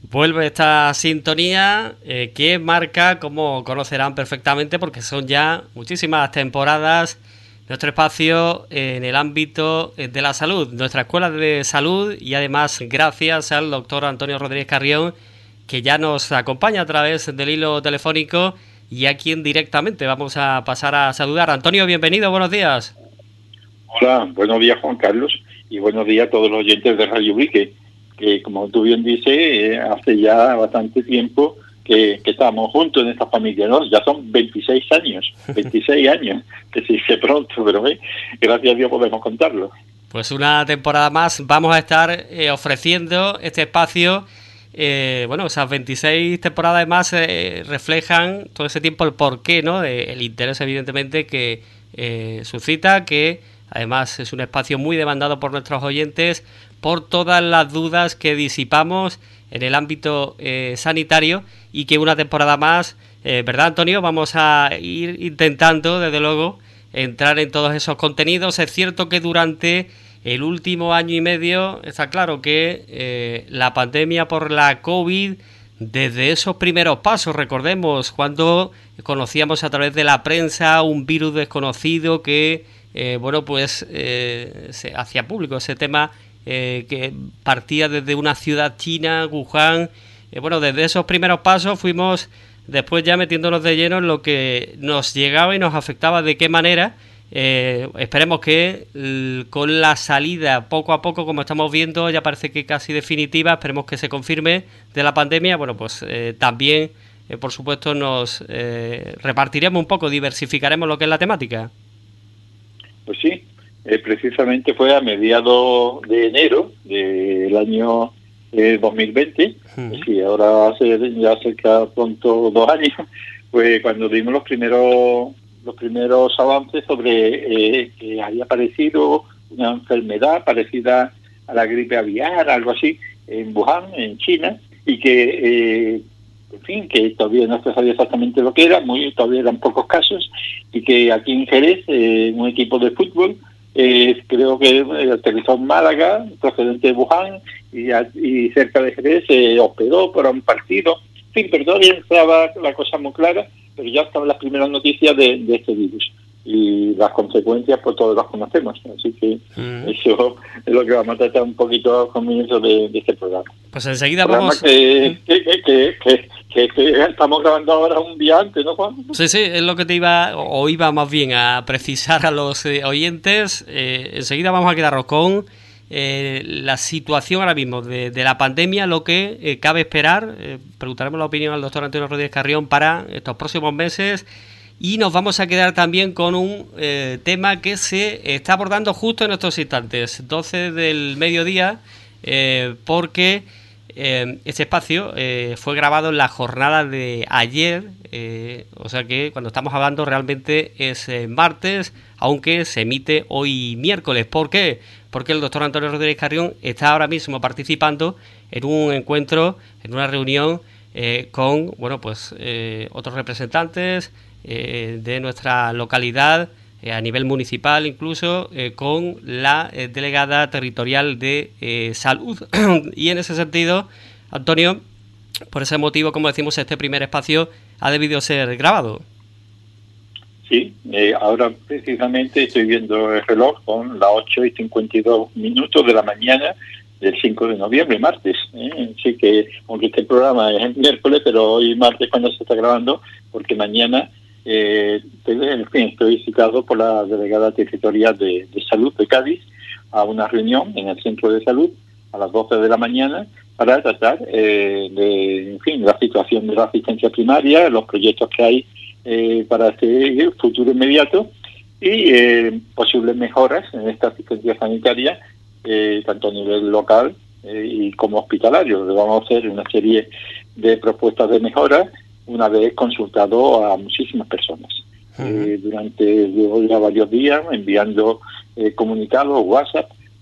Vuelve esta sintonía que marca, como conocerán perfectamente, porque son ya muchísimas temporadas, nuestro espacio en el ámbito de la salud, nuestra escuela de salud, y además gracias al doctor Antonio Rodríguez Carrión, que ya nos acompaña a través del hilo telefónico y a quien directamente vamos a pasar a saludar. Antonio, bienvenido, buenos días. Hola, buenos días Juan Carlos y buenos días a todos los oyentes de Radio Ubrique, que como tú bien dices, hace ya bastante tiempo que estamos juntos en esta familia, ¿no? Ya son 26 años, que se dice pronto, pero gracias a Dios podemos contarlo. Pues una temporada más vamos a estar ofreciendo este espacio. Esas 26 temporadas más reflejan todo ese tiempo el porqué, ¿no? El interés, evidentemente, que suscita, que además es un espacio muy demandado por nuestros oyentes, por todas las dudas que disipamos en el ámbito sanitario, y que una temporada más, ¿verdad, Antonio? Vamos a ir intentando, desde luego, entrar en todos esos contenidos. Es cierto que durante el último año y medio está claro que la pandemia por la COVID, desde esos primeros pasos, recordemos cuando conocíamos a través de la prensa un virus desconocido que se hacía público ese tema, que partía desde una ciudad china, Wuhan. Desde esos primeros pasos fuimos después ya metiéndonos de lleno en lo que nos llegaba y nos afectaba, de qué manera. Esperemos que con la salida poco a poco, como estamos viendo, ya parece que casi definitiva, esperemos que se confirme, de la pandemia, también por supuesto nos repartiremos un poco, diversificaremos lo que es la temática. Pues sí, precisamente fue a mediados de enero del año 2020, sí, ahora hace ya cerca pronto 2 años, pues cuando dimos los primeros avances sobre que había aparecido una enfermedad parecida a la gripe aviar, algo así, en Wuhan, en China, y que que todavía no se sabía exactamente lo que era, todavía eran pocos casos, y que aquí en Jerez, un equipo de fútbol, creo que aterrizó en Málaga, procedente de Wuhan, y cerca de Jerez se hospedó para un partido. En fin, pero todavía estaba la cosa muy clara, pero ya estaban las primeras noticias de este virus. Y las consecuencias, pues todos las conocemos. Así que eso es lo que vamos a tratar un poquito al comienzo de este programa. Pues enseguida vamos... Que estamos grabando ahora un día antes, ¿no, Juan? Sí, es lo que iba más bien a precisar a los oyentes. Enseguida vamos a quedarnos con la situación ahora mismo de la pandemia, lo que cabe esperar. Preguntaremos la opinión al doctor Antonio Rodríguez Carrión para estos próximos meses. Y nos vamos a quedar también con un tema que se está abordando justo en estos instantes, 12 del mediodía, porque este espacio fue grabado en la jornada de ayer, o sea que cuando estamos hablando realmente es martes, aunque se emite hoy miércoles. ¿Por qué? Porque el doctor Antonio Rodríguez Carrión está ahora mismo participando en un encuentro, en una reunión con otros representantes de nuestra localidad, a nivel municipal incluso, con la delegada territorial de salud. Y en ese sentido, Antonio, por ese motivo, como decimos, este primer espacio ha debido ser grabado. Sí, ahora precisamente estoy viendo el reloj con las 8:52 de la mañana del 5 de noviembre, martes. Así que, aunque este programa es el miércoles, pero hoy martes cuando se está grabando, porque mañana estoy citado por la delegada territorial de salud de Cádiz a una reunión en el centro de salud a las 12 de la mañana para tratar la situación de la asistencia primaria, los proyectos que hay para este futuro inmediato y posibles mejoras en esta asistencia sanitaria, tanto a nivel local y como hospitalario. Le vamos a hacer una serie de propuestas de mejora una vez consultado a muchísimas personas. Durante ya varios días, enviando comunicados, WhatsApp,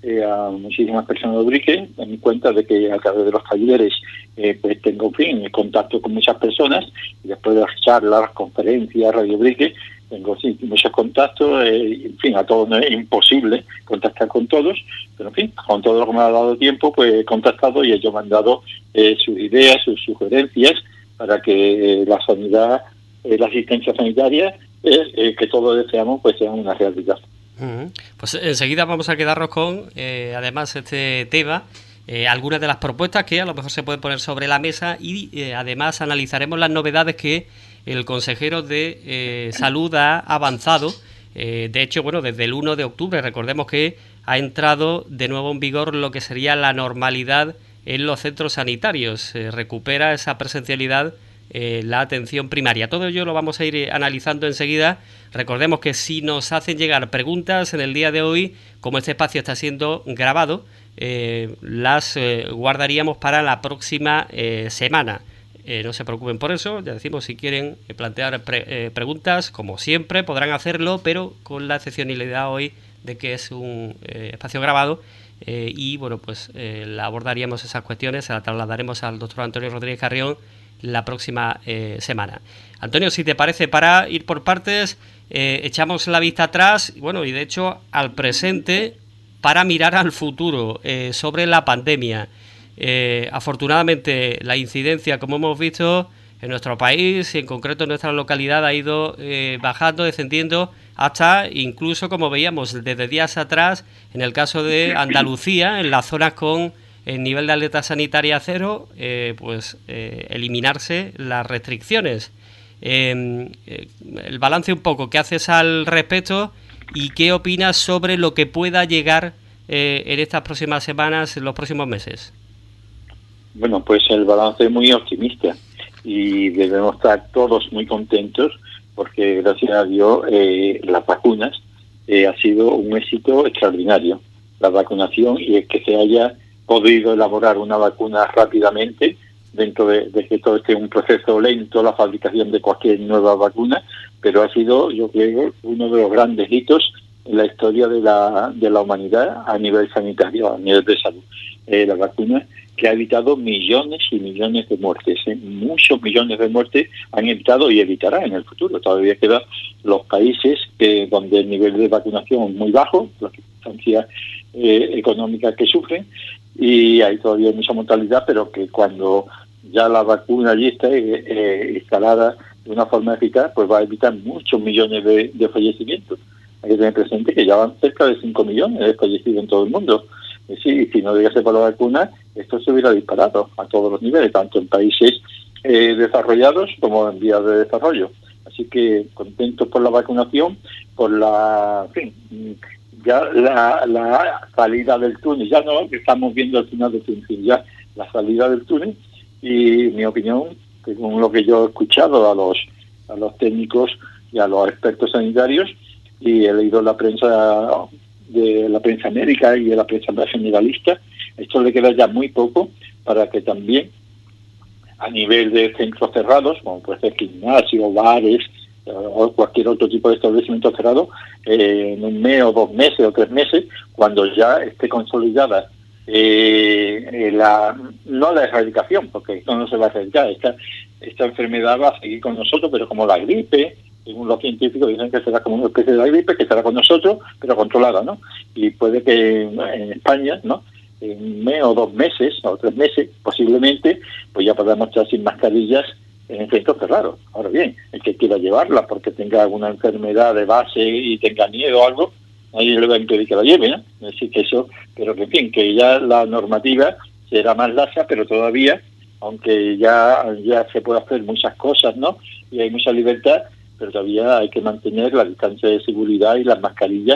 a muchísimas personas de Ubrique. Me di cuenta de que a través de los talleres pues tengo, en fin, contacto con muchas personas, y después de las charlas, las conferencias, Radio Ubrique, tengo muchos contactos. En fin, a todos no es imposible contactar con todos, pero en fin, con todo lo que me ha dado tiempo, pues he contactado, y ellos me han dado sus ideas, sus sugerencias para que la sanidad, la asistencia sanitaria, que todos deseamos, pues sea una realidad. Pues enseguida vamos a quedarnos con, además, este tema, algunas de las propuestas que a lo mejor se pueden poner sobre la mesa, y además analizaremos las novedades que el consejero de Salud ha avanzado. De hecho, bueno, desde el 1 de octubre, recordemos que ha entrado de nuevo en vigor lo que sería la normalidad en los centros sanitarios. Se recupera esa presencialidad, la atención primaria. Todo ello lo vamos a ir analizando enseguida. Recordemos que si nos hacen llegar preguntas en el día de hoy, como este espacio está siendo grabado, las guardaríamos para la próxima semana. No se preocupen por eso, ya decimos, si quieren plantear preguntas, como siempre, podrán hacerlo, pero con la excepcionalidad hoy de que es un espacio grabado, y bueno, pues la abordaríamos esas cuestiones, se la trasladaremos al doctor Antonio Rodríguez Carrión la próxima semana. Antonio, si te parece, para ir por partes, echamos la vista atrás, bueno, y de hecho al presente, para mirar al futuro sobre la pandemia. Afortunadamente la incidencia, como hemos visto en nuestro país y en concreto en nuestra localidad, ha ido bajando, descendiendo, hasta incluso, como veíamos desde días atrás, en el caso de Andalucía, en las zonas con el nivel de alerta sanitaria cero, eliminarse las restricciones. El balance un poco, ¿qué haces al respecto y qué opinas sobre lo que pueda llegar en estas próximas semanas, en los próximos meses? Bueno, pues el balance es muy optimista, y debemos estar todos muy contentos porque, gracias a Dios, las vacunas ha sido un éxito extraordinario. La vacunación, y el que se haya podido elaborar una vacuna rápidamente, dentro de que todo este es un proceso lento, la fabricación de cualquier nueva vacuna, pero ha sido, yo creo, uno de los grandes hitos en la historia de la humanidad a nivel sanitario, a nivel de salud. La vacuna que ha evitado millones y millones de muertes. Muchos millones de muertes han evitado y evitará en el futuro. Todavía quedan los países donde el nivel de vacunación es muy bajo, las circunstancias económicas que sufren, y hay todavía mucha mortalidad, pero que cuando ya la vacuna allí está instalada de una forma eficaz, pues va a evitar muchos millones de fallecimientos. Hay que tener presente que ya van cerca de 5 millones de fallecidos en todo el mundo. Sí, si no llegase por la vacuna, esto se hubiera disparado a todos los niveles, tanto en países desarrollados como en vías de desarrollo. Así que contentos por la vacunación, por ya la salida del túnel. Ya no estamos viendo el final del túnel, ya la salida del túnel. Y mi opinión, según lo que yo he escuchado a los técnicos y a los expertos sanitarios, y he leído la prensa de la prensa médica y de la prensa generalista, esto le queda ya muy poco para que también a nivel de centros cerrados, como puede ser gimnasios, bares o cualquier otro tipo de establecimiento cerrado, en un mes o 2 meses o 3 meses, cuando ya esté consolidada no la erradicación, porque esto no se va a erradicar, esta enfermedad va a seguir con nosotros, pero como la gripe. Según los científicos dicen que será como una especie de la gripe, que estará con nosotros, pero controlada, ¿no? Y puede que en España, ¿no?, en un mes o 2 meses o 3 meses, posiblemente, pues ya podamos estar sin mascarillas en centros cerrados. Ahora bien, el que quiera llevarla porque tenga alguna enfermedad de base y tenga miedo o algo, nadie le va a impedir que la lleve, ¿no? Es decir, que eso, pero que en fin, que ya la normativa será más laxa, pero todavía, aunque ya se puede hacer muchas cosas, ¿no?, y hay mucha libertad, pero todavía hay que mantener la distancia de seguridad y las mascarillas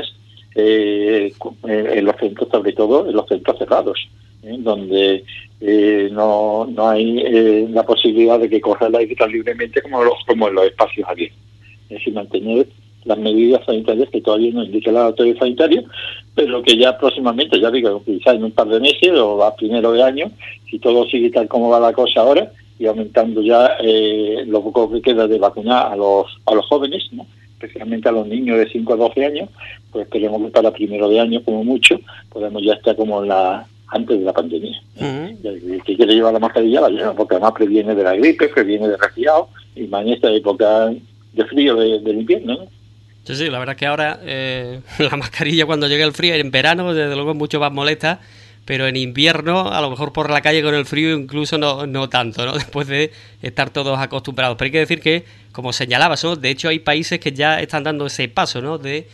en los centros, sobre todo en los centros cerrados, donde no hay la posibilidad de que corra la vida libremente como en los espacios abiertos. Es decir, mantener las medidas sanitarias que todavía no indica la autoridad sanitaria, pero que ya próximamente, ya digo, quizás en un par de meses o a primero de año, si todo sigue tal como va la cosa ahora, y aumentando ya lo poco que queda de vacunar a los jóvenes, ¿no?, especialmente a los niños de 5 a 12 años, pues esperemos que para primero de año, como mucho, podamos ya estar como antes de la pandemia. El que quiere llevar la mascarilla la lleva, porque además previene de la gripe, previene de resfriado, y más en esta época de frío del invierno, ¿no? Sí, la verdad es que ahora la mascarilla cuando llega el frío, en verano desde luego es mucho más molesta, pero en invierno a lo mejor por la calle con el frío incluso no tanto, ¿no? Después de estar todos acostumbrados. Pero hay que decir que, como señalabas, ¿no? De hecho hay países que ya están dando ese paso, ¿no? De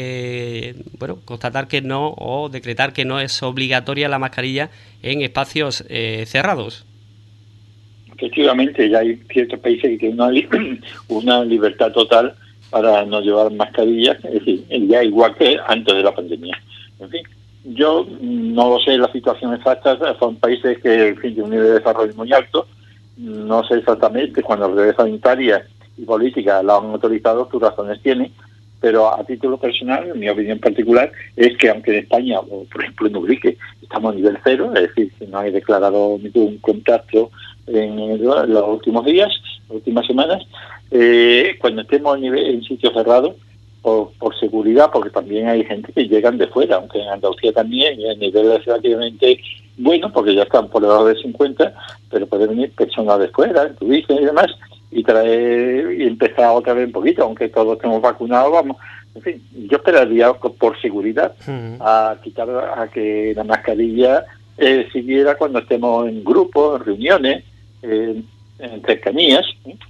constatar que no, o decretar que no es obligatoria la mascarilla en espacios cerrados. Efectivamente, ya hay ciertos países que tienen una libertad total para no llevar mascarillas, es decir, ya igual que antes de la pandemia. En fin, yo no lo sé la situación exacta, son países que, en fin, tienen un nivel de desarrollo muy alto, no sé exactamente cuando las redes sanitarias y políticas la han autorizado, tus razones tienen, pero a título personal, mi opinión particular, es que aunque en España, o por ejemplo en Ubrique, estamos a nivel cero, es decir, que no hay declarado ningún contacto en los últimos días, las últimas semanas, cuando estemos en sitios cerrados, por seguridad, porque también hay gente que llegan de fuera, aunque en Andalucía también, y a nivel relativamente bueno, porque ya están por debajo de 50, pero pueden venir personas de fuera, turistas y demás, y traer y empezar otra vez un poquito, aunque todos estemos vacunados, vamos. En fin, yo esperaría por seguridad a que la mascarilla siguiera cuando estemos en grupos, en reuniones, en cercanías,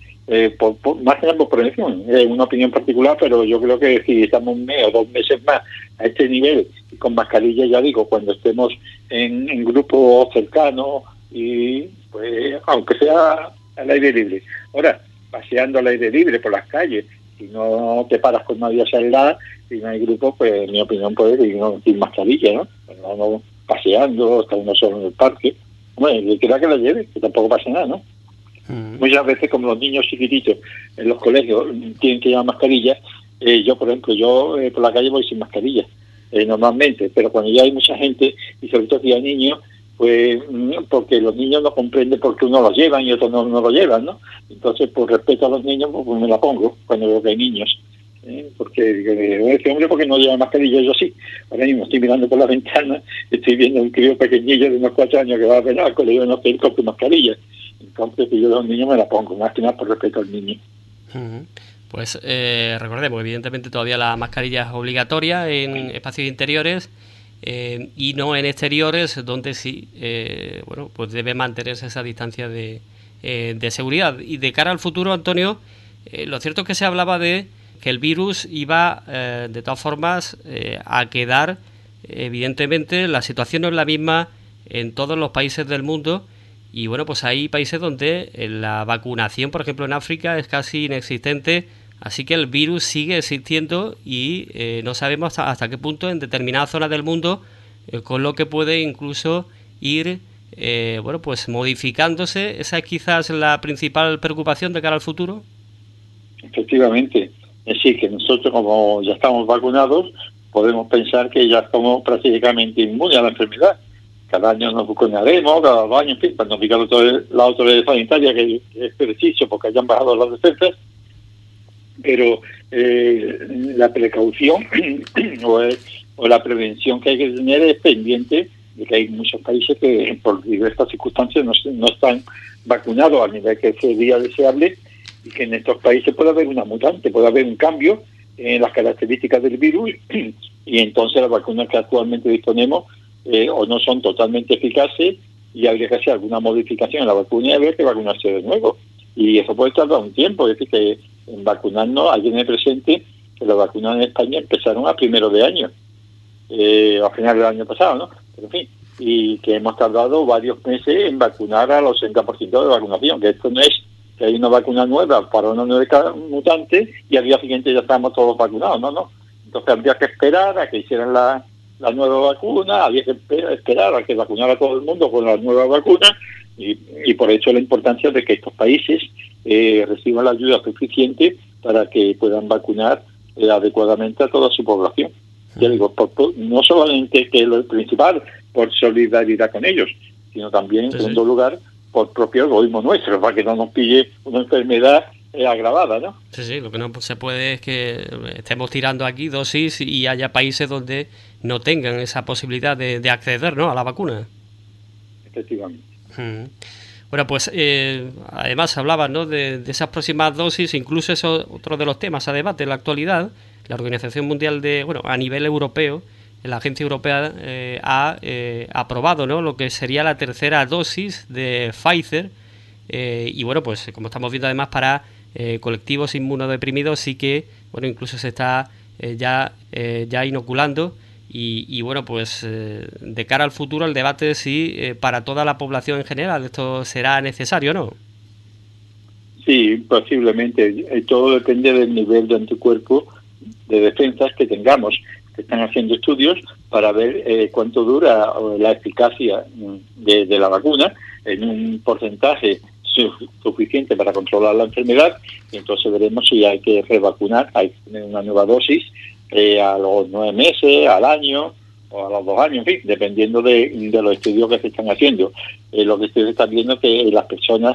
más que nada por prevención. Es una opinión particular, pero yo creo que si estamos un mes o 2 meses más a este nivel, y con mascarilla, ya digo, cuando estemos en grupos cercanos, y pues aunque sea al aire libre. Ahora, paseando al aire libre por las calles, si no te paras con nadie a saludar, si no hay grupo, pues en mi opinión puede ir sin mascarilla, ¿no? Pero no paseando, está uno solo en el parque. Bueno, el que quiera que la lleve, que tampoco pasa nada, ¿no? Muchas veces, como los niños chiquititos en los colegios tienen que llevar mascarilla, yo, por ejemplo, por la calle voy sin mascarilla, normalmente, pero cuando ya hay mucha gente, y sobre todo si hay niños, pues porque los niños no comprenden por qué unos los llevan y otros no lo llevan, ¿no? Entonces, por respeto a los niños, pues me la pongo cuando veo que hay niños. Porque digo, este hombre, porque no lleva mascarilla, yo sí. Ahora mismo estoy mirando por la ventana, estoy viendo un crío pequeñillo de unos 4 años que va a ver al colegio, no sé, con mascarilla. Entonces, si yo de los niños me la pongo, más que nada por respeto al niño. Pues recordemos, evidentemente todavía la mascarilla es obligatoria en espacios interiores y no en exteriores, donde sí, pues debe mantenerse esa distancia de seguridad. Y de cara al futuro, Antonio, lo cierto es que se hablaba de que el virus iba, de todas formas, a quedar. Evidentemente, la situación no es la misma en todos los países del mundo. Y bueno, pues hay países donde la vacunación, por ejemplo en África, es casi inexistente, así que el virus sigue existiendo y no sabemos hasta qué punto en determinadas zonas del mundo, con lo que puede incluso ir pues modificándose. ¿Esa es quizás la principal preocupación de cara al futuro? Efectivamente, es decir, que nosotros, como ya estamos vacunados, podemos pensar que ya estamos prácticamente inmunes a la enfermedad. Cada año nos vacunaremos, cada 2 años, en fin, cuando diga la autoridad sanitaria que es preciso porque hayan bajado las defensas, pero la precaución o la prevención que hay que tener es pendiente de que hay muchos países que por diversas circunstancias no están vacunados al nivel que sería deseable, y que en estos países puede haber una mutante, puede haber un cambio en las características del virus, y entonces las vacunas que actualmente disponemos o no son totalmente eficaces, y habría que hacer alguna modificación en la vacuna y habría que vacunarse de nuevo. Y eso puede tardar un tiempo, es decir, que en vacunarnos, hay que tener presente que las vacunas en España empezaron a primeros de año, a finales del año pasado, ¿no? Pero en fin, y que hemos tardado varios meses en vacunar a los 60% de vacunación, que esto no es que hay una vacuna nueva para una nueva mutante y al día siguiente ya estamos todos vacunados, no. Entonces habría que esperar a que hicieran la nueva vacuna, había que esperar a que vacunara a todo el mundo con la nueva vacuna, y por eso la importancia de que estos países reciban la ayuda suficiente para que puedan vacunar adecuadamente a toda su población. Ya digo, no solamente que es lo principal, por solidaridad con ellos, sino también, en segundo lugar, por propio egoísmo nuestro, para que no nos pille una enfermedad agravada, ¿no? Sí, sí, lo que no se puede es que estemos tirando aquí dosis y haya países donde no tengan esa posibilidad de acceder, ¿no?, a la vacuna. Efectivamente. Bueno, pues además hablabas, ¿no?, de esas próximas dosis, incluso eso es otro de los temas a debate en la actualidad. La Organización Mundial a nivel europeo, la Agencia Europea ha aprobado, ¿no?, lo que sería la tercera dosis de Pfizer, y bueno, pues como estamos viendo además para colectivos inmunodeprimidos sí que, bueno, incluso se está ya inoculando. Y bueno, pues de cara al futuro el debate es si para toda la población en general esto será necesario, ¿no? Sí, posiblemente. Todo depende del nivel de anticuerpos de defensas que tengamos. Que están haciendo estudios para ver cuánto dura la eficacia de la vacuna en un porcentaje suficiente para controlar la enfermedad, y entonces veremos si hay que revacunar, hay que tener una nueva dosis a los 9 meses, al año o a los 2 años, en fin, dependiendo de los estudios que se están haciendo. Lo que se está viendo es que las personas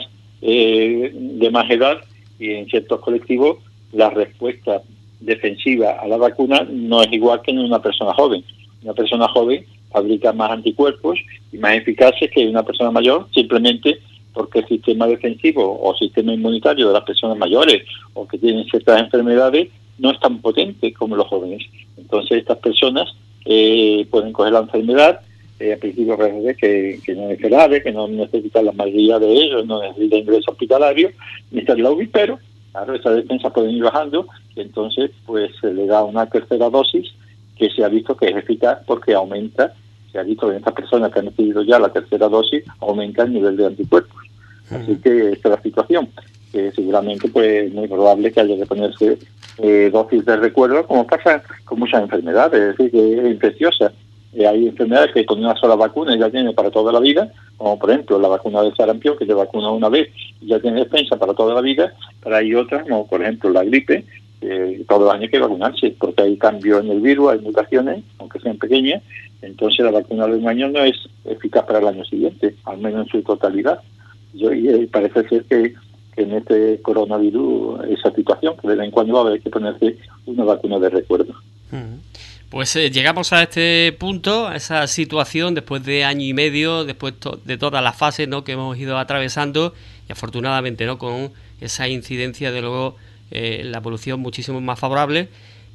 de más edad y en ciertos colectivos la respuesta defensiva a la vacuna no es igual que en una persona joven. Una persona joven fabrica más anticuerpos y más eficaces que una persona mayor, simplemente porque el sistema defensivo o sistema inmunitario de las personas mayores o que tienen ciertas enfermedades no es tan potente como los jóvenes. Entonces estas personas pueden coger la enfermedad, al principio que no es grave, que no necesita la mayoría de ellos, no necesita ingreso hospitalario, ni estar la UBI, pero claro, esa defensa puede ir bajando, y entonces pues se le da una tercera dosis que se ha visto que es eficaz porque aumenta, se ha visto en estas personas que han recibido ya la tercera dosis, aumenta el nivel de anticuerpos. Así que esta es la situación, que seguramente pues es muy probable que haya que ponerse dosis de recuerdo, como pasa con muchas enfermedades, es decir, que es infecciosa. Hay enfermedades que con una sola vacuna ya tiene para toda la vida, como por ejemplo la vacuna del sarampión, que te vacuna una vez y ya tiene defensa para toda la vida, pero hay otras, como por ejemplo la gripe, todos los años hay que vacunarse, porque hay cambios en el virus, hay mutaciones, aunque sean pequeñas, entonces la vacuna de un año no es eficaz para el año siguiente, al menos en su totalidad. Y parece ser que en este coronavirus esa situación, que de vez en cuando va a haber que ponerse una vacuna de recuerdo. Pues llegamos a este punto, a esa situación, después de año y medio, después de todas las fases, ¿no?, que hemos ido atravesando, y afortunadamente, ¿no?, con esa incidencia, de luego, la evolución muchísimo más favorable.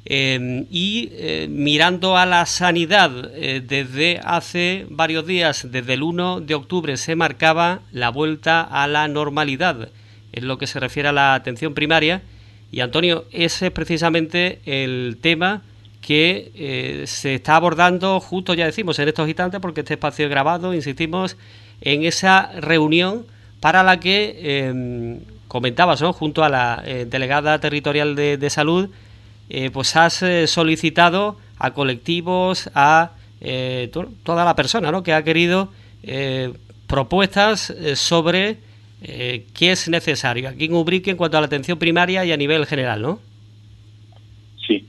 Mirando a la sanidad, desde hace varios días, desde el 1 de octubre, se marcaba la vuelta a la normalidad en lo que se refiere a la atención primaria. Y Antonio, ese es precisamente el tema que se está abordando justo, ya decimos, en estos instantes, porque este espacio es grabado, insistimos, en esa reunión para la que comentabas, ¿no?, junto a la delegada territorial de salud, pues has solicitado a colectivos, a toda la persona, ¿no?, que ha querido propuestas sobre qué es necesario aquí en Ubrique en cuanto a la atención primaria y a nivel general, ¿no? Sí.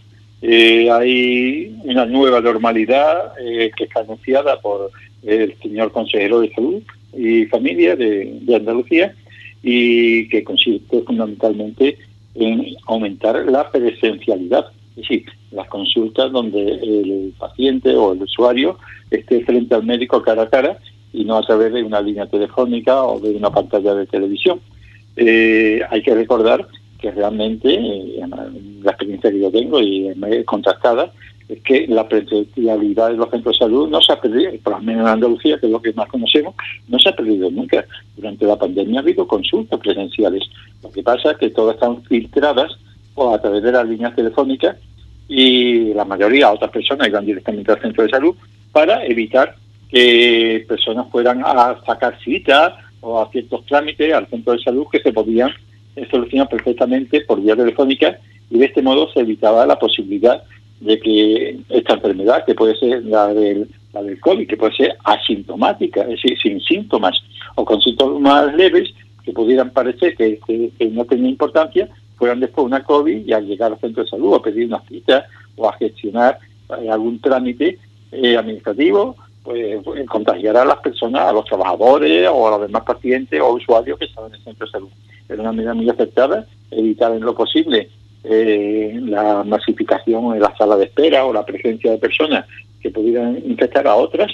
Hay una nueva normalidad que está anunciada por el señor consejero de Salud y Familia de Andalucía, y que consiste fundamentalmente en aumentar la presencialidad, es decir, las consultas donde el paciente o el usuario esté frente al médico cara a cara y no a través de una línea telefónica o de una pantalla de televisión. Hay que recordar que realmente la experiencia que yo tengo y es contrastada, es que la presencialidad de los centros de salud no se ha perdido, por lo menos en Andalucía, que es lo que más conocemos, no se ha perdido nunca. Durante la pandemia ha habido consultas presenciales. Lo que pasa es que todas están filtradas a través de las líneas telefónicas, y la mayoría, otras personas, iban directamente al centro de salud para evitar que personas fueran a sacar citas o a ciertos trámites al centro de salud que se podían solucionar perfectamente por vía telefónica, y de este modo se evitaba la posibilidad de que esta enfermedad, que puede ser la del COVID, que puede ser asintomática, es decir, sin síntomas o con síntomas leves que pudieran parecer que no tenían importancia, fueran después una COVID, y al llegar al centro de salud a pedir una cita o a gestionar algún trámite administrativo, pues contagiar a las personas, a los trabajadores o a los demás pacientes o usuarios que estaban en el centro de salud. era una medida muy acertada, evitar en lo posible la masificación en la sala de espera o la presencia de personas que pudieran infectar a otras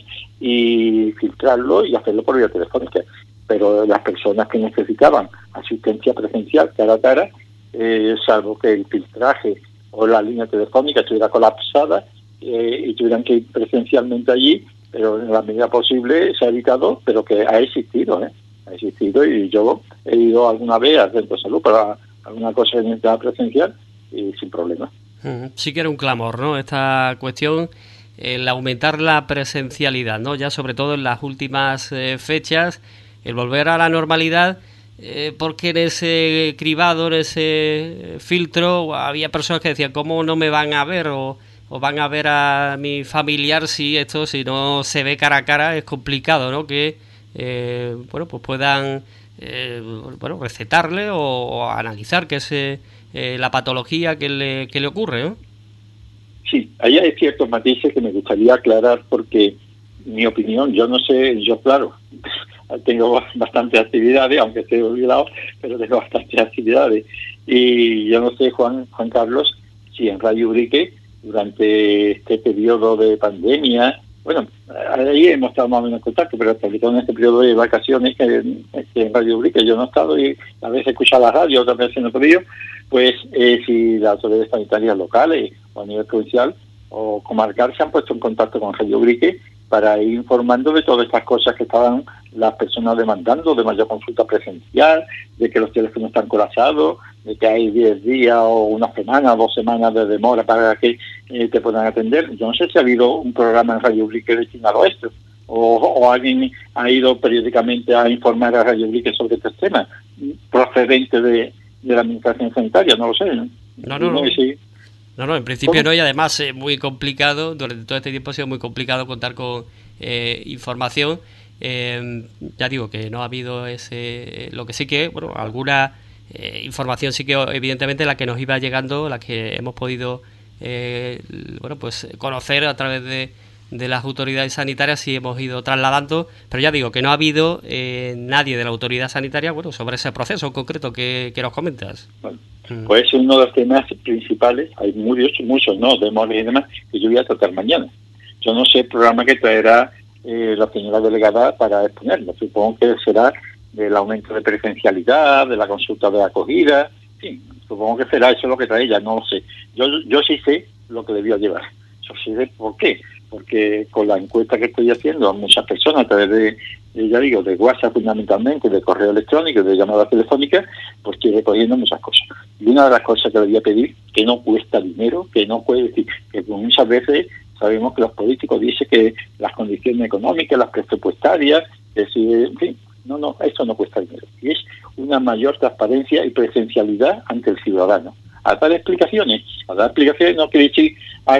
y filtrarlo y hacerlo por vía telefónica. Pero las personas que necesitaban asistencia presencial cara a cara, salvo que el filtraje o la línea telefónica estuviera colapsada y tuvieran que ir presencialmente allí, pero en la medida posible se ha evitado, pero que ha existido, ha existido, y yo he ido alguna vez al centro de salud para alguna cosa que necesitaba presencial y sin problema. Sí que era un clamor, ¿no? Esta cuestión, el aumentar la presencialidad, ¿no? Ya sobre todo en las últimas fechas, el volver a la normalidad, porque en ese cribado, en ese filtro, había personas que decían, ¿cómo no me van a ver? O van a ver a mi familiar si no se ve cara a cara, es complicado, ¿no? Que, pues puedan, recetarle o analizar qué es la patología que le ocurre, ¿no? Sí, ahí hay ciertos matices que me gustaría aclarar porque, mi opinión, yo no sé, yo claro, tengo bastantes actividades, aunque esté olvidado, pero tengo bastantes actividades. Y yo no sé, Juan Carlos, si en Radio Ubrique, durante este periodo de pandemia, bueno, ahí hemos estado más o menos en contacto, pero sobre todo en este periodo de vacaciones que en Radio Ubrique yo no he estado y a veces he escuchado la radio, otras veces no he podido, pues si las autoridades sanitarias locales o a nivel provincial o comarcal se han puesto en contacto con Radio Ubrique para ir informando de todas estas cosas que estaban las personas demandando, de mayor consulta presencial, de que los teléfonos están colapsados, de que hay 10 días o una semana o 2 semanas de demora para que te puedan atender. Yo no sé si ha habido un programa en Radio Ubrique destinado a esto, o alguien ha ido periódicamente a informar a Radio Ubrique sobre estos temas, procedente de la administración sanitaria, no lo sé. No. Sí. No, en principio no, y además es muy complicado, durante todo este tiempo ha sido muy complicado contar con información. Ya digo que no ha habido lo que sí que, alguna información sí que evidentemente la que nos iba llegando, la que hemos podido conocer a través de las autoridades sanitarias, sí hemos ido trasladando, pero ya digo que no ha habido nadie de la autoridad sanitaria sobre ese proceso en concreto que nos comentas. Bueno, pues es uno de los temas principales, hay muchos, ¿no?, de y demás, que yo voy a tratar mañana. Yo no sé el programa que traerá la señora delegada para exponerlo. Supongo que será del aumento de presencialidad, de la consulta de acogida, en fin, supongo que será eso lo que trae ella, no lo sé. Yo sí sé lo que debió llevar. Yo sí sé por qué. Porque con la encuesta que estoy haciendo a muchas personas a través de WhatsApp fundamentalmente, de correo electrónico, de llamadas telefónicas, pues estoy recogiendo muchas cosas. Y una de las cosas que le voy a pedir, que no cuesta dinero, que no puede decir, que muchas veces sabemos que los políticos dicen que las condiciones económicas, las presupuestarias, en fin, no, eso no cuesta dinero. Y es una mayor transparencia y presencialidad ante el ciudadano. A dar explicaciones no quiere decir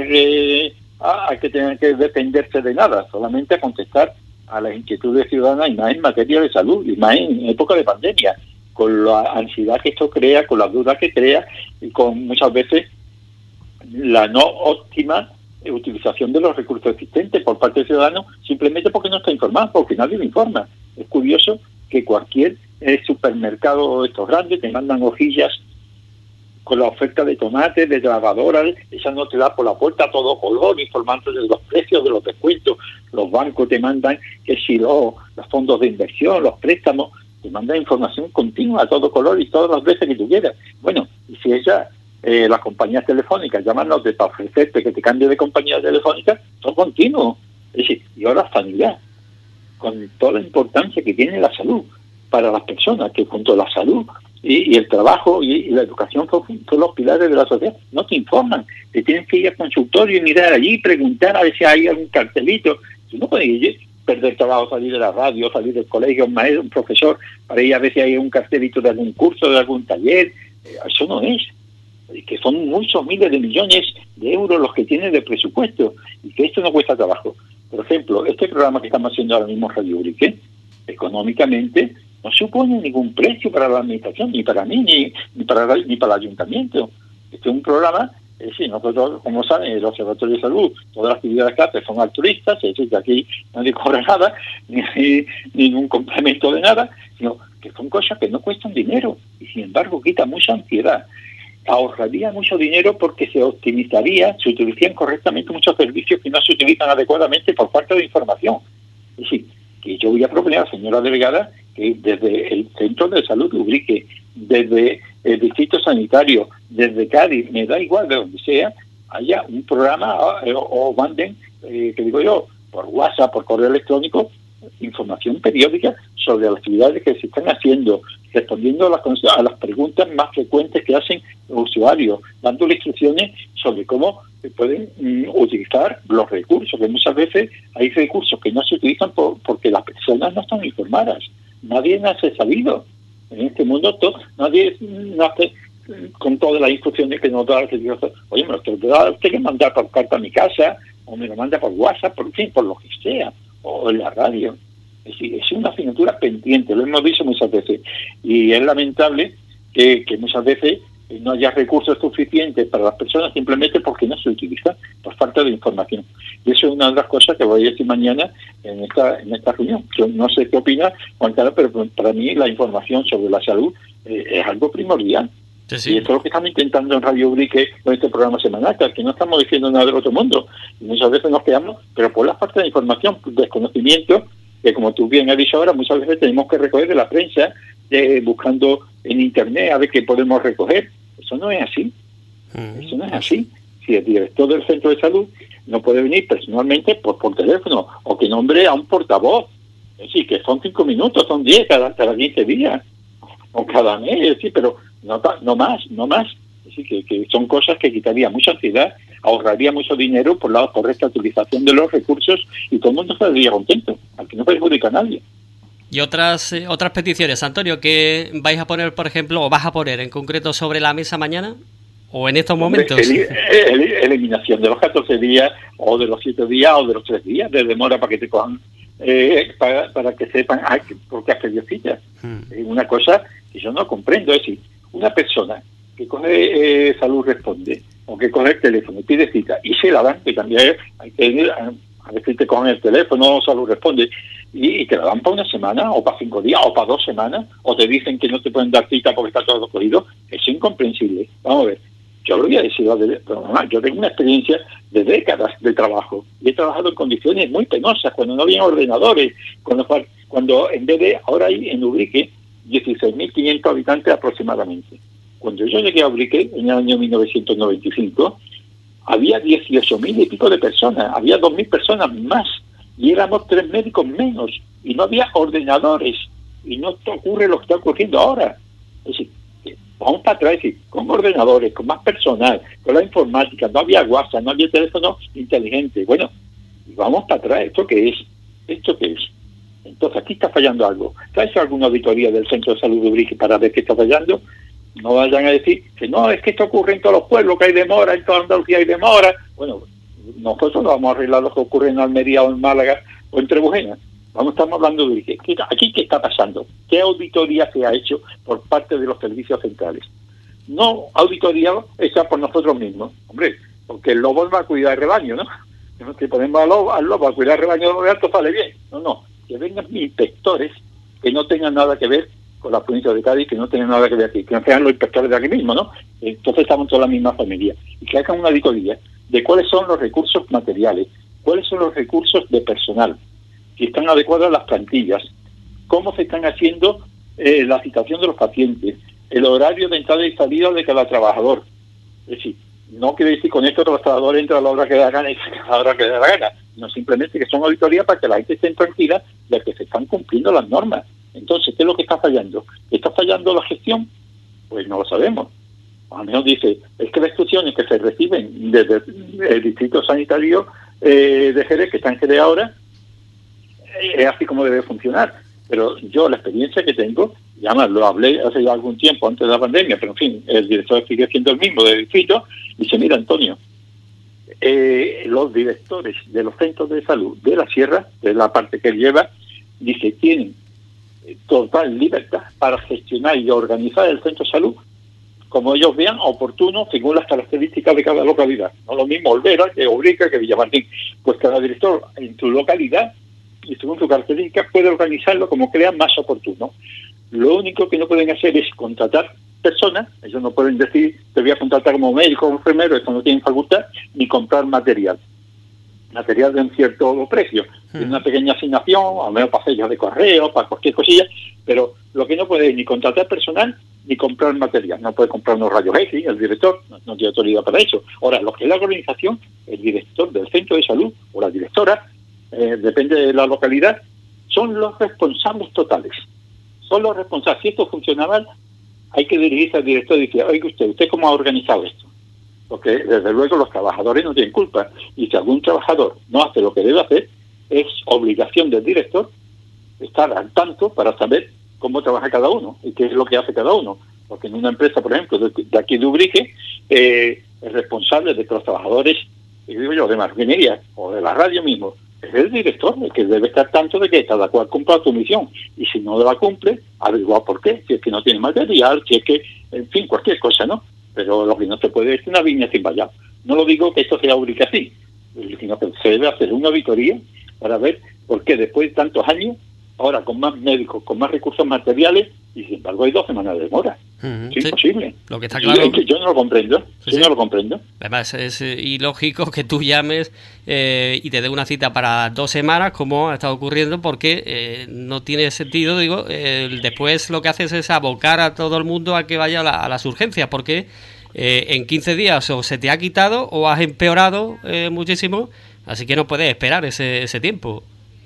hay que tener que dependerse de nada, solamente a contestar a las inquietudes ciudadanas, y más en materia de salud, y más en época de pandemia, con la ansiedad que esto crea, con las dudas que crea, y con muchas veces la no óptima utilización de los recursos existentes por parte del ciudadano, simplemente porque no está informado, porque nadie lo informa. Es curioso que cualquier supermercado de estos grandes te mandan hojillas con la oferta de tomates, de lavadoras, echándote por la puerta a todo color, informándote de los precios, de los descuentos. Los bancos te mandan que si los fondos de inversión, los préstamos, te mandan información continua a todo color y todas las veces que tú quieras. Bueno, y si las compañías telefónicas llamándote para ofrecerte que te cambie de compañía telefónica, son continuos. Es decir, y ahora la sanidad, con toda la importancia que tiene la salud para las personas, que junto a la salud y el trabajo y la educación son los pilares de la sociedad, no te informan, te tienes que ir al consultorio y mirar allí, preguntar a ver si hay algún cartelito. Tú no puedes perder trabajo, salir de la radio, salir del colegio, un maestro, un profesor, para ir a ver si hay un cartelito de algún curso, de algún taller. Eso no es. Que son muchos miles de millones de euros los que tienen de presupuesto y que esto no cuesta trabajo. Por ejemplo, este programa que estamos haciendo ahora mismo en Radio Ubrique, económicamente no supone ningún precio para la administración, ni para mí, ni para el ayuntamiento. Este es un programa, nosotros, como saben, el Observatorio de Salud, todas las actividades que hace son altruistas, es decir, que aquí nadie cobra nada, ni ningún complemento de nada, sino que son cosas que no cuestan dinero y sin embargo quita mucha ansiedad. Ahorraría mucho dinero porque se utilizarían correctamente muchos servicios que no se utilizan adecuadamente por falta de información. Es decir, que yo voy a proponer a la señora delegada que desde el Centro de Salud de Ubrique, desde el Distrito Sanitario, desde Cádiz, me da igual de donde sea, haya un programa o manden, que digo yo, por WhatsApp, por correo electrónico, información periódica sobre las actividades que se están haciendo, respondiendo a las preguntas más frecuentes que hacen los usuarios, dándole instrucciones sobre cómo se pueden utilizar los recursos, que muchas veces hay recursos que no se utilizan porque las personas no están informadas. Nadie nace sabido. En este mundo nadie nace con todas las instrucciones que nos da. Oye, me lo tengo que mandar por carta a mi casa, o me lo manda por WhatsApp, por lo que sea, o en la radio. Es decir, es una asignatura pendiente, lo hemos dicho muchas veces, y es lamentable que muchas veces no haya recursos suficientes para las personas simplemente porque no se utilizan por falta de información. Y eso es una de las cosas que voy a decir mañana en esta reunión. Yo no sé qué opina Juan Carlos, pero para mí la información sobre la salud es algo primordial. Sí. Y esto es lo que estamos intentando en Radio Ubrique con este programa semanal, que no estamos diciendo nada del otro mundo. Y muchas veces nos quedamos, pero por la falta de información, desconocimiento, que como tú bien has dicho ahora, muchas veces tenemos que recoger de la prensa, buscando en Internet a ver qué podemos recoger. Eso no es así. Eso no es así. Si el director del centro de salud no puede venir personalmente por teléfono, o que nombre a un portavoz, es decir, que son 5 minutos, son 10 cada 15 días, o cada mes, es decir, pero no más. Es decir, que son cosas que quitaría mucha ansiedad, ahorraría mucho dinero por la correcta utilización de los recursos y todo el mundo estaría contento, al que no perjudica a nadie. Y otras peticiones, Antonio, que vais a poner, por ejemplo, o vas a poner en concreto sobre la mesa mañana o en estos momentos. Eliminación de los 14 días o de los 7 días o de los 3 días de demora para que te cojan, para que sepan por qué has pedido cita. Es una cosa que yo no comprendo. Es decir, una persona que coge Salud Responde o que coge el teléfono y pide cita y se la dan, que también hay que ir a veces te cogen el teléfono, Salud Responde, y te la dan para una semana, o para 5 días, o para 2 semanas, o te dicen que no te pueden dar cita porque está todo cogido. Es incomprensible. Vamos a ver, yo lo voy a decir, yo tengo una experiencia de décadas de trabajo, y he trabajado en condiciones muy penosas, cuando no había ordenadores, cuando en vez de, ahora hay en Ubrique 16.500 habitantes aproximadamente. Cuando yo llegué a Ubrique, en el año 1995, había 18.000 y pico de personas, había 2.000 personas más, y éramos 3 médicos menos, y no había ordenadores, y no ocurre lo que está ocurriendo ahora. Es decir, vamos para atrás, con ordenadores, con más personal, con la informática, no había WhatsApp, no había teléfono inteligente. Bueno, vamos para atrás, ¿esto qué es? Entonces aquí está fallando algo. ¿Se ha hecho alguna auditoría del Centro de Salud de Ubrique para ver qué está fallando? No vayan a decir que no, es que esto ocurre en todos los pueblos, que hay demora, en toda Andalucía hay demora. Bueno, nosotros no vamos a arreglar lo que ocurre en Almería o en Málaga o en Trebujena. Estamos hablando de Ubrique. ¿Aquí qué está pasando? ¿Qué auditoría se ha hecho por parte de los servicios centrales? No auditoría hecha por nosotros mismos. Hombre, porque el lobo va a cuidar el rebaño, ¿no? Si ponemos al lobo a cuidar el rebaño de alto, sale bien. No. Que vengan inspectores que no tengan nada que ver con la provincia de Cádiz, que no tengan nada que ver aquí, que no sean los inspectores de aquí mismo, ¿no? Entonces estamos toda la misma familia. Y que hagan una auditoría de cuáles son los recursos materiales, cuáles son los recursos de personal, si están adecuadas las plantillas, cómo se están haciendo la citación de los pacientes, el horario de entrada y salida de cada trabajador. Es decir, no quiere decir con esto que los trabajadores entran a la hora que da gana y salen a la hora que da la gana, no, simplemente que son auditorías para que la gente esté tranquila de que se están cumpliendo las normas. Entonces, ¿qué es lo que está fallando? ¿Está fallando la gestión? Pues no lo sabemos. Al menos dice, es que las instrucciones que se reciben desde el Distrito Sanitario de Jerez, que está en Jerez ahora, es así como debe funcionar. Pero yo, la experiencia que tengo, y además lo hablé hace ya algún tiempo antes de la pandemia, pero en fin, el director sigue siendo el mismo del distrito, dice, mira, Antonio, los directores de los centros de salud de la Sierra, de la parte que él lleva, dice, tienen total libertad para gestionar y organizar el centro de salud como ellos vean oportuno según las características de cada localidad. No lo mismo Olvera que Ubrique que Villamartín. Pues cada director en su localidad y según su característica puede organizarlo como crea más oportuno. Lo único que no pueden hacer es contratar personas, ellos no pueden decir te voy a contratar como médico o enfermero, esto no tienen facultad, ni comprar material de un cierto precio, de una pequeña asignación, al menos para sellos de correo, para cualquier cosilla, pero lo que no puede es ni contratar personal ni comprar material. No puede comprar unos rayos X, el director no tiene autoridad para eso. Ahora, lo que es la organización, el director del centro de salud o la directora, depende de la localidad, son los responsables totales. Son los responsables. Si esto funciona mal, hay que dirigirse al director y decir, oiga ¿usted cómo ha organizado esto? Porque desde luego los trabajadores no tienen culpa, y si algún trabajador no hace lo que debe hacer, es obligación del director estar al tanto para saber cómo trabaja cada uno y qué es lo que hace cada uno. Porque en una empresa, por ejemplo, de aquí de Ubrique, el responsable de que los trabajadores, digo yo, de marroquinería o de la radio mismo, es el director, el que debe estar al tanto de que cada cual cumpla su misión. Y si no la cumple, averiguar por qué, si es que no tiene material, si es que, en fin, cualquier cosa, ¿no? Pero lo que no se puede es una viña sin vallado. No lo digo que esto sea Ubrique así, sino que se debe hacer una auditoría para ver por qué después de tantos años, ahora con más médicos, con más recursos materiales, y sin embargo hay 2 semanas de demora. Es imposible. Lo que está claro... Es que yo no lo comprendo. No lo comprendo. Además, es ilógico que tú llames y te dé una cita para 2 semanas, como ha estado ocurriendo, porque no tiene sentido. Digo, después lo que haces es abocar a todo el mundo a que vaya a las urgencias, porque en 15 días o se te ha quitado o has empeorado muchísimo, así que no puedes esperar ese tiempo.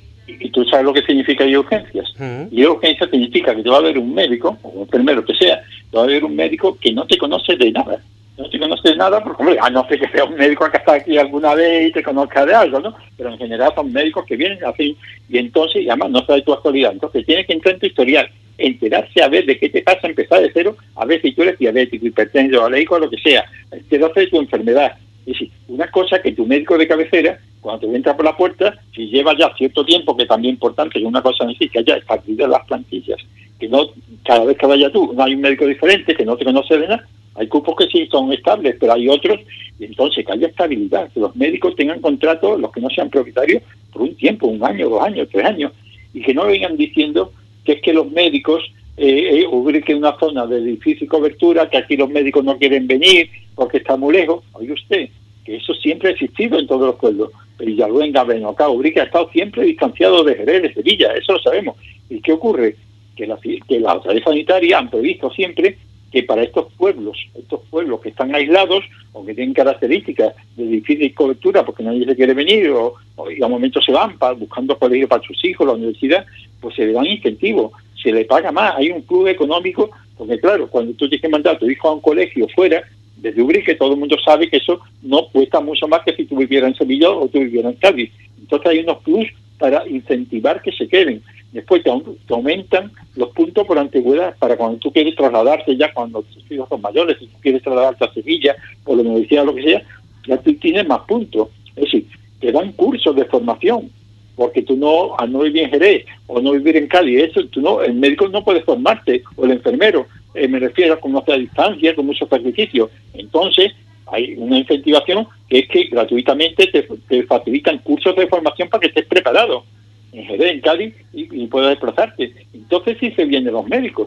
Y tú sabes lo que significa ir a urgencias. Y a urgencias significa que te va a ver un médico, o un enfermero que sea, te va a ver un médico que no te conoce de nada. No te conoce de nada porque, hombre, no sé que sea un médico que está aquí alguna vez y te conozca de algo, ¿no? Pero en general son médicos que vienen así, y entonces, y además no sabe tu actualidad. Entonces tienes que entrar en tu historial, enterarse a ver de qué te pasa, empezar de cero, a ver si tú eres diabético, hipertenso, alérgico, lo que sea, enterarse de tu enfermedad. Es decir, una cosa que tu médico de cabecera, cuando te entra por la puerta, si lleva ya cierto tiempo, que también es importante, que una cosa así, que haya estabilidad en las plantillas, que no, cada vez que vaya tú, no hay un médico diferente, que no te conoce de nada. Hay cupos que sí son estables, pero hay otros, y entonces que haya estabilidad, que los médicos tengan contratos, los que no sean propietarios, por un tiempo, 1 año, 2 años, 3 años, y que no vengan diciendo que es que los médicos Ubrique es una zona de difícil cobertura, que aquí los médicos no quieren venir porque está muy lejos. Oye usted, que eso siempre ha existido en todos los pueblos. Villaluenga, Benocá, Ubrique ha estado siempre distanciado de Jerez, de Sevilla, eso lo sabemos. ¿Y qué ocurre? Que las autoridades sanitarias han previsto siempre que para estos pueblos que están aislados o que tienen características de difícil cobertura porque nadie se quiere venir o a momentos se van buscando colegio para sus hijos, la universidad, pues se le dan incentivos, se le paga más, hay un club económico, porque claro, cuando tú tienes que mandar a tu hijo a un colegio fuera, desde Ubrique todo el mundo sabe que eso no cuesta mucho más que si tú vivieras en Sevilla o tú vivieras en Cádiz. Entonces hay unos plus para incentivar que se queden. Después te aumentan los puntos por antigüedad para cuando tú quieres trasladarte ya, cuando tus hijos son mayores, si tú quieres trasladarte a Sevilla o la universidad o lo que sea, ya tú tienes más puntos. Es decir, te dan cursos de formación, porque tú no, al no vivir en Jerez o no vivir en Cádiz, eso, tú no, el médico no puede formarte, o el enfermero, me refiero a conocer a distancia, con mucho sacrificio. Entonces, hay una incentivación que es que gratuitamente te facilitan cursos de formación para que estés preparado en Jerez, en Cádiz, y puedas desplazarte. Entonces sí se vienen los médicos.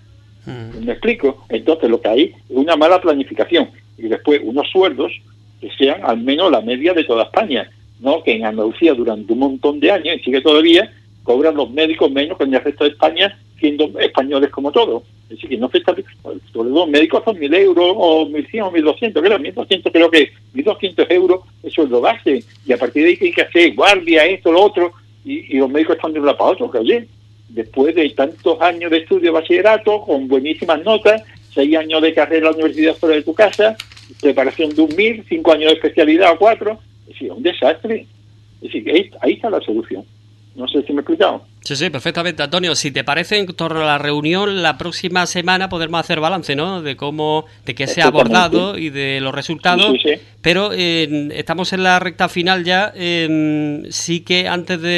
¿Me explico? Entonces lo que hay es una mala planificación y después unos sueldos que sean al menos la media de toda España, no que en Andalucía durante un montón de años, y sigue todavía, cobran los médicos menos que en el resto de España, siendo españoles como todos. Es decir, que no se está... Los médicos son 1.000 euros, o 1.100 o 1.200, creo, 1.200 creo que 1.200 euros, eso es lo base, y a partir de ahí hay que hacer guardia, esto, lo otro, y los médicos están de un lado para otro, que oye, después de tantos años de estudio de bachillerato, con buenísimas notas, 6 años de carrera en la universidad fuera de tu casa, preparación de un MIR, 5 años de especialidad o 4, es decir, un desastre. Es decir, ahí está la solución. No sé si me he explicado. Sí, perfectamente, Antonio. Si te parece, en torno a la reunión, la próxima semana podremos hacer balance, ¿no? De qué se ha abordado y de los resultados. Pero estamos en la recta final ya. Sí que antes de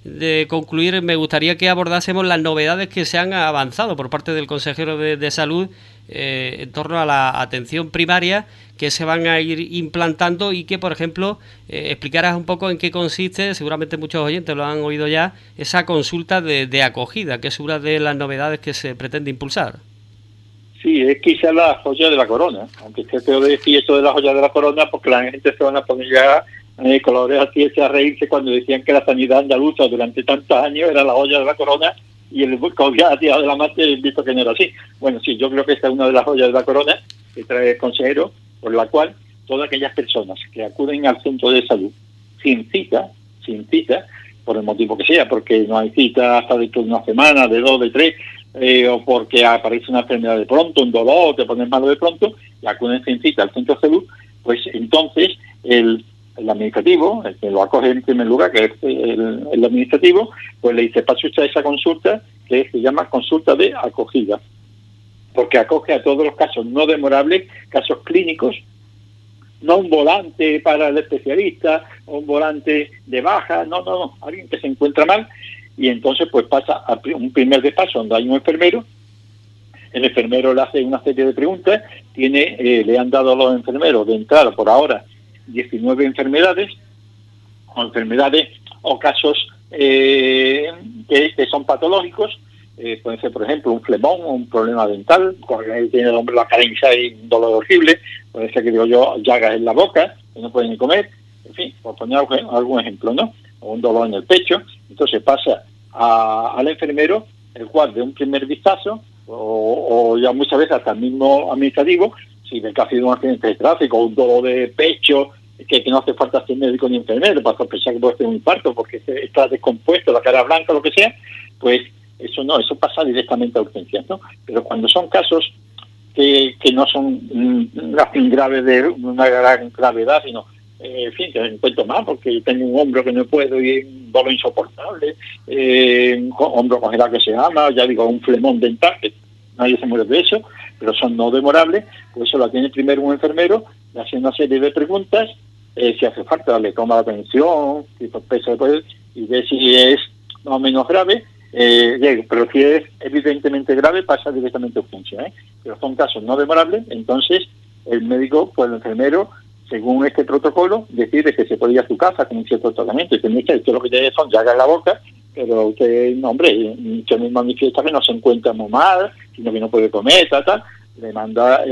de concluir, me gustaría que abordásemos las novedades que se han avanzado por parte del consejero de Salud en torno a la atención primaria, que se van a ir implantando, y que, por ejemplo, explicaras un poco en qué consiste, seguramente muchos oyentes lo han oído ya, esa consulta de acogida, que es una de las novedades que se pretende impulsar. Sí, es quizá la joya de la corona, aunque esté peor decir esto de la joya de la corona, porque la gente se van a poner ya con la oreja a reírse cuando decían que la sanidad andaluza durante tantos años era la joya de la corona y el colgado tirado de la mata, visto que no era así. Bueno, sí, yo creo que esta es una de las joyas de la corona que trae el consejero, por la cual todas aquellas personas que acuden al centro de salud sin cita, por el motivo que sea, porque no hay cita hasta dentro de una semana, de 2, de 3, o porque aparece una enfermedad de pronto, un dolor, te pones malo de pronto, y acuden sin cita al centro de salud, pues entonces el administrativo, el que lo acoge en primer lugar, que es el administrativo, pues le dice, pase usted a esa consulta, que se llama consulta de acogida, porque acoge a todos los casos no demorables, casos clínicos, no un volante para el especialista, o un volante de baja, no, alguien que se encuentra mal, y entonces pues pasa a un primer despacho donde hay un enfermero. El enfermero le hace una serie de preguntas, le han dado a los enfermeros de entrada por ahora 19 enfermedades o casos que son patológicos. Puede ser, por ejemplo, un flemón, un problema dental, tiene el hombre la carencia y un dolor horrible, puede ser, que digo yo, llagas en la boca, que no pueden ni comer, en fin, por poner algún ejemplo, ¿no? O un dolor en el pecho. Entonces pasa al enfermero, el cual de un primer vistazo, o ya muchas veces hasta el mismo administrativo, si ve que ha sido un accidente de tráfico o un dolor de pecho, que no hace falta ser médico ni enfermero para sospechar que puede ser un infarto porque está descompuesto, la cara blanca, lo que sea, pues eso pasa directamente a urgencias, ¿no? Pero cuando son casos que no son graves de una gran gravedad, sino en fin, que me encuentro mal porque tengo un hombro que no puedo y un dolor insoportable, un hombro congelado que se llama, ya digo, un flemón dental, que nadie se muere de eso, pero son no demorables, pues eso lo tiene primero un enfermero, le hace una serie de preguntas, si hace falta le toma la tensión, si sospecha después, y ve si es más o menos grave, pero si es evidentemente grave pasa directamente a urgencia, pero son casos no demorables, entonces el médico, pues el enfermero, según este protocolo, decide que se puede ir a su casa con un cierto tratamiento. Y dice, mira, esto lo que tiene son llagas en la boca, pero usted, no, hombre, usted me manifiesta que no se encuentra muy mal, sino que no puede comer, tal. Le manda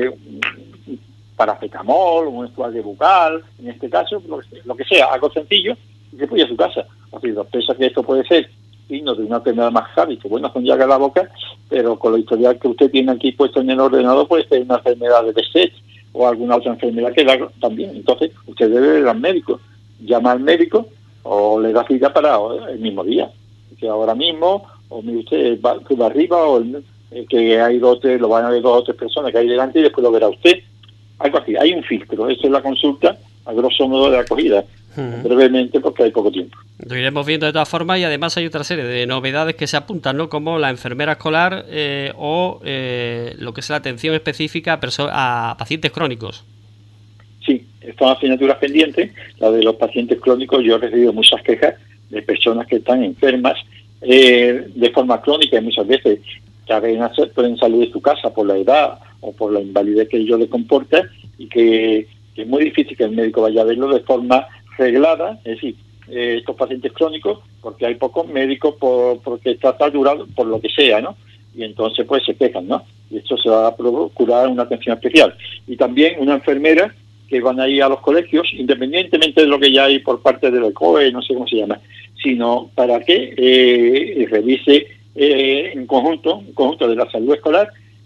paracetamol, un enjuague bucal, en este caso, lo que sea, algo sencillo, y se puede ir a su casa. Así, sospecha que esto puede ser signo de una enfermedad más grave, que bueno, con llagas en la boca, pero con la historial que usted tiene aquí puesto en el ordenador, puede ser una enfermedad de Behçet, o alguna otra enfermedad que da también. Entonces, usted debe ir al médico. Llama al médico o le da cita para el mismo día. Que ahora mismo, o mire usted, va arriba, o que hay lo van a ver 2 o 3 personas que hay delante y después lo verá usted. Algo así. Hay un filtro. Esa es la consulta, a grosso modo, de acogida. Brevemente, porque hay poco tiempo. Lo iremos viendo de todas formas, y además hay otra serie de novedades que se apuntan, ¿no? Como la enfermera escolar o lo que es la atención específica a pacientes crónicos. Sí, estas asignaturas pendientes, la de los pacientes crónicos. Yo he recibido muchas quejas de personas que están enfermas de forma crónica, y muchas veces que pueden salir de su casa por la edad o por la invalidez que ello le comporta, y que es muy difícil que el médico vaya a verlo de forma reglada, es decir, estos pacientes crónicos, porque hay pocos médicos porque está saturado por lo que sea, ¿no? Y entonces pues se quejan, ¿no? Y esto se va a procurar una atención especial. Y también una enfermera que van a ir a los colegios, independientemente de lo que ya hay por parte del COE, no sé cómo se llama, sino para que revise en conjunto de la salud escolar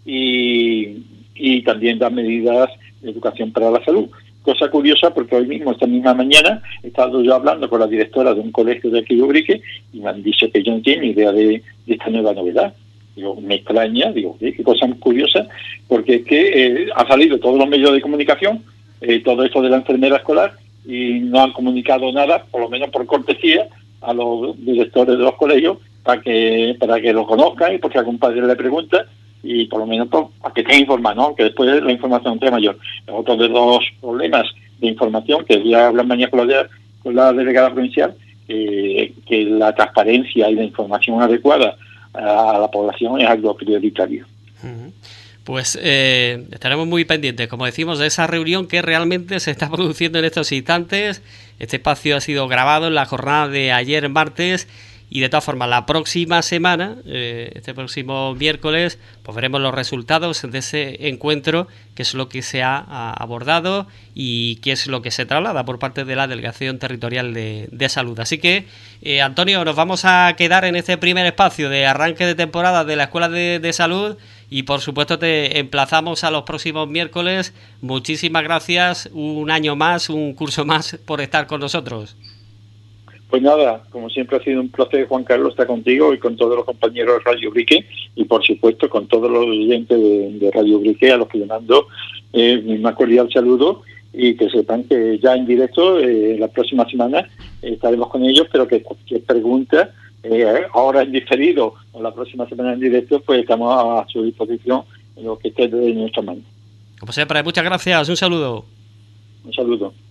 y también da medidas de educación para la salud. Cosa curiosa, porque hoy mismo, esta misma mañana, he estado yo hablando con la directora de un colegio de aquí de Ubrique y me han dicho que yo no tienen idea de esta nueva novedad. Digo, me extraña, digo, qué cosa muy curiosa, porque es que ha salido todos los medios de comunicación, todo esto de la enfermera escolar, y no han comunicado nada, por lo menos por cortesía, a los directores de los colegios, para que lo conozcan y porque algún padre le pregunta, y por lo menos para que estén informados, ¿no? Que después la información sea mayor. Otro de los problemas de información, que voy a hablar mañana con la delegada provincial, que la transparencia y la información adecuada a la población es algo prioritario. Pues estaremos muy pendientes, como decimos, de esa reunión que realmente se está produciendo en estos instantes. Este espacio ha sido grabado en la jornada de ayer martes y de todas formas la próxima semana, este próximo miércoles, pues veremos los resultados de ese encuentro, qué es lo que se ha abordado y qué es lo que se traslada por parte de la Delegación Territorial de Salud. Así que, Antonio, nos vamos a quedar en este primer espacio de arranque de temporada de la Escuela de Salud y por supuesto te emplazamos a los próximos miércoles. Muchísimas gracias, un año más, un curso más por estar con nosotros. Pues nada, como siempre ha sido un placer, Juan Carlos, estar contigo y con todos los compañeros de Radio Ubrique y por supuesto con todos los oyentes de Radio Ubrique, a los que le mando mi más cordial saludo y que sepan que ya en directo la próxima semana estaremos con ellos, pero que cualquier pregunta ahora en diferido o la próxima semana en directo, pues estamos a su disposición en lo que esté de nuestra mano. Como siempre, muchas gracias, un saludo. Un saludo.